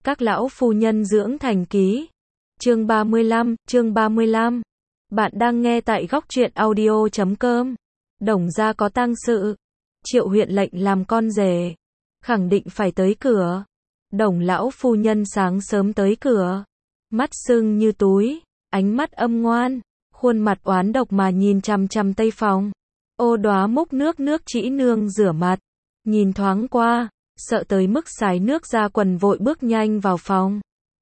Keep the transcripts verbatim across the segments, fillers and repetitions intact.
Các lão phu nhân dưỡng thành ký. Chương ba mươi lăm, chương ba mươi lăm. Bạn đang nghe tại góc truyện audio chấm com. Đồng gia có tang sự. Triệu huyện lệnh làm con rể. Khẳng định phải tới cửa. Đồng lão phu nhân sáng sớm tới cửa. Mắt sưng như túi, ánh mắt âm ngoan, khuôn mặt oán độc mà nhìn chằm chằm tây phòng. Ô Đóa múc nước nước chỉ nương rửa mặt. Nhìn thoáng qua, sợ tới mức xài nước ra quần vội bước nhanh vào phòng.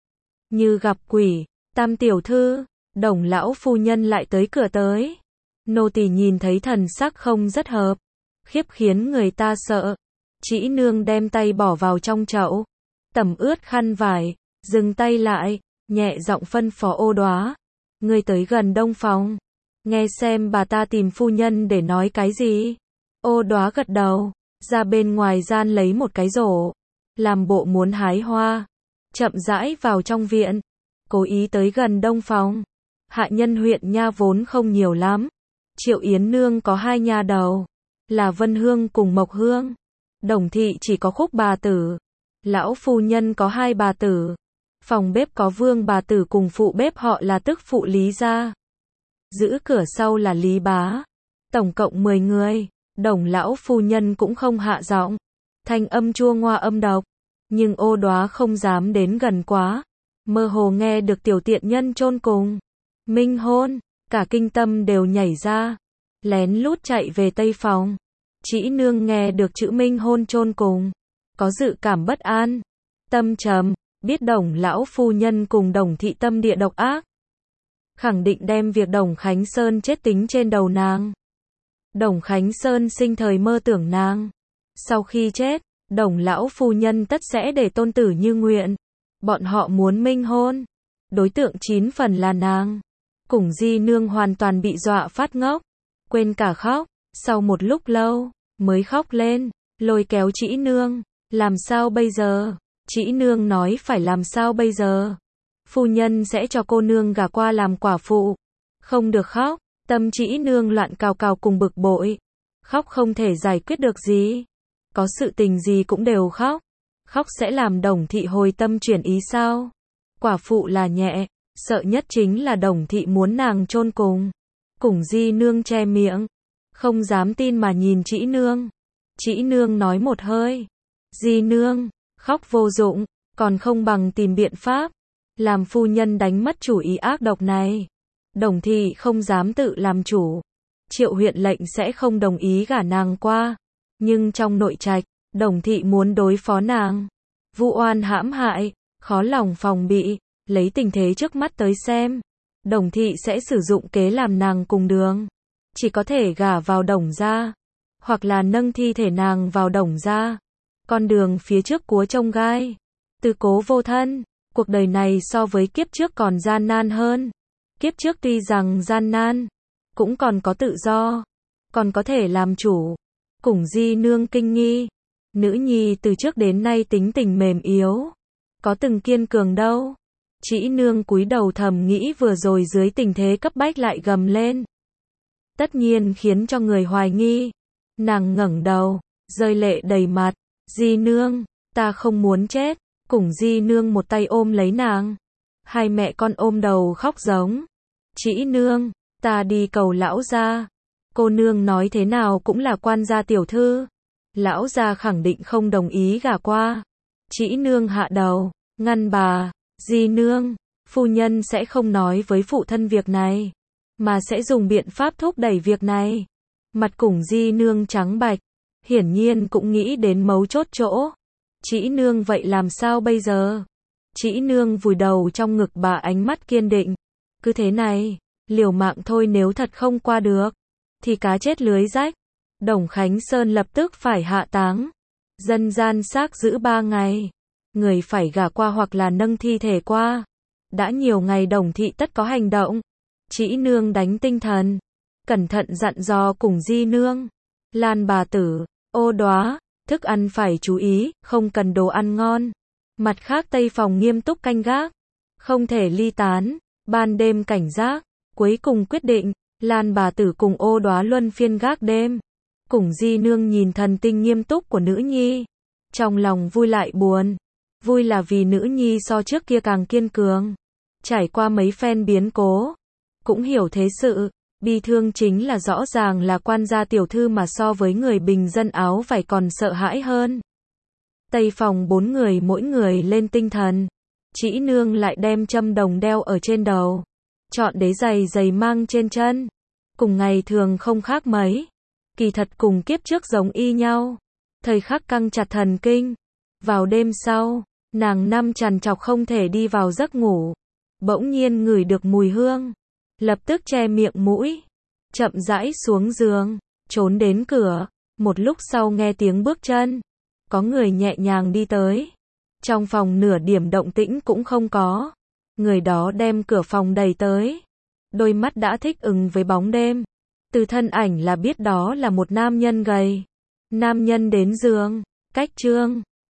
Như gặp quỷ, Tam tiểu thư, Đồng lão phu nhân lại tới cửa tới. Nô tỳ nhìn thấy thần sắc không rất hợp, khiếp khiến người ta sợ. Chỉ nương đem tay bỏ vào trong chậu, tẩm ướt khăn vải, dừng tay lại, nhẹ giọng phân phó Ô Đóa. Ngươi tới gần đông phòng, nghe xem bà ta tìm phu nhân để nói cái gì. Ô Đóa gật đầu, ra bên ngoài gian lấy một cái rổ, làm bộ muốn hái hoa, chậm rãi vào trong viện, cố ý tới gần đông phòng. Hạ nhân huyện nha vốn không nhiều lắm. Triệu Yến Nương có hai nha đầu, là Vân Hương cùng Mộc Hương. Đồng thị chỉ có Khúc bà tử. Lão phu nhân có hai bà tử. Phòng bếp có Vương bà tử cùng phụ bếp họ là tức phụ Lý gia. Giữ cửa sau là Lý bá. Tổng cộng mười người. Đồng lão phu nhân cũng không hạ giọng, thanh âm chua ngoa âm độc, nhưng Ô Đóa không dám đến gần quá. Mơ hồ nghe được tiểu tiện nhân chôn cùng minh hôn, cả kinh tâm đều nhảy ra, lén lút chạy về tây phòng. Chỉ nương nghe được chữ minh hôn chôn cùng, có dự cảm bất an, tâm trầm, biết Đồng lão phu nhân cùng Đồng thị tâm địa độc ác, khẳng định đem việc Đồng Khánh Sơn chết tính trên đầu nàng. Đồng Khánh Sơn sinh thời mơ tưởng nàng, sau khi chết, Đồng lão phu nhân tất sẽ để tôn tử như nguyện. Bọn họ muốn minh hôn, đối tượng chín phần là nàng. Cùng Di nương hoàn toàn bị dọa phát ngốc, quên cả khóc, sau một lúc lâu, mới khóc lên, lôi kéo Chỉ nương, làm sao bây giờ? Chỉ nương nói phải làm sao bây giờ? Phu nhân sẽ cho cô nương gả qua làm quả phụ, không được khóc. Tâm Chỉ nương loạn cào cào cùng bực bội, khóc không thể giải quyết được gì, có sự tình gì cũng đều khóc, khóc sẽ làm Đồng thị hồi tâm chuyển ý sao? Quả phụ là nhẹ, sợ nhất chính là Đồng thị muốn nàng chôn cùng. Cùng Di nương che miệng, không dám tin mà nhìn Chỉ nương. Chỉ nương nói một hơi, Di nương, khóc vô dụng, còn không bằng tìm biện pháp, làm phu nhân đánh mất chủ ý ác độc này. Đồng thị không dám tự làm chủ. Triệu huyện lệnh sẽ không đồng ý gả nàng qua. Nhưng trong nội trạch, Đồng thị muốn đối phó nàng. Vu oan hãm hại, khó lòng phòng bị, lấy tình thế trước mắt tới xem. Đồng thị sẽ sử dụng kế làm nàng cùng đường. Chỉ có thể gả vào Đồng gia, hoặc là nâng thi thể nàng vào Đồng gia. Con đường phía trước cúa trông gai, tư cố vô thân. Cuộc đời này so với kiếp trước còn gian nan hơn. Kiếp trước tuy rằng gian nan, cũng còn có tự do, còn có thể làm chủ. Cùng Di nương kinh nghi, nữ nhi từ trước đến nay tính tình mềm yếu, có từng kiên cường đâu. Chỉ nương cúi đầu thầm nghĩ vừa rồi dưới tình thế cấp bách lại gầm lên, tất nhiên khiến cho người hoài nghi. Nàng ngẩng đầu, rơi lệ đầy mặt. Di nương, ta không muốn chết. Cùng Di nương một tay ôm lấy nàng, hai mẹ con ôm đầu khóc giống. Chỉ nương, ta đi cầu lão gia. Cô nương nói thế nào cũng là quan gia tiểu thư. Lão gia khẳng định không đồng ý gả qua. Chỉ nương hạ đầu, ngăn bà. Di nương, phu nhân sẽ không nói với phụ thân việc này, mà sẽ dùng biện pháp thúc đẩy việc này. Mặt Cùng Di nương trắng bạch, hiển nhiên cũng nghĩ đến mấu chốt chỗ. Chỉ nương vậy làm sao bây giờ? Chỉ nương vùi đầu trong ngực bà, ánh mắt kiên định. Cứ thế này, liều mạng thôi, nếu thật không qua được, thì cá chết lưới rách. Đồng Khánh Sơn lập tức phải hạ táng. Dân gian xác giữ ba ngày. Người phải gả qua hoặc là nâng thi thể qua. Đã nhiều ngày Đồng thị tất có hành động. Chỉ nương đánh tinh thần, cẩn thận dặn dò Cùng Di nương. Lan bà tử, Ô Đóa, thức ăn phải chú ý, không cần đồ ăn ngon. Mặt khác tây phòng nghiêm túc canh gác, không thể ly tán, ban đêm cảnh giác. Cuối cùng quyết định, Lan bà tử cùng Ô Đóa luân phiên gác đêm. Cùng Di nương nhìn thần tinh nghiêm túc của nữ nhi, trong lòng vui lại buồn. Vui là vì nữ nhi so trước kia càng kiên cường. Trải qua mấy phen biến cố, cũng hiểu thế sự. Bi thương chính là rõ ràng là quan gia tiểu thư mà so với người bình dân áo vải còn sợ hãi hơn. Tây phòng bốn người mỗi người lên tinh thần. Trĩ nương lại đem châm đồng đeo ở trên đầu. Chọn đế giày giày mang trên chân. Cùng ngày thường không khác mấy. Kỳ thật cùng kiếp trước giống y nhau. Thời khắc căng chặt thần kinh. Vào đêm sau, nàng năm trằn trọc không thể đi vào giấc ngủ. Bỗng nhiên ngửi được mùi hương. Lập tức che miệng mũi. Chậm rãi xuống giường. Trốn đến cửa. Một lúc sau nghe tiếng bước chân. Có người nhẹ nhàng đi tới. Trong phòng nửa điểm động tĩnh cũng không có. Người đó đem cửa phòng đẩy tới. Đôi mắt đã thích ứng với bóng đêm. Từ thân ảnh là biết đó là một nam nhân gầy. Nam nhân đến giường. Cách trương.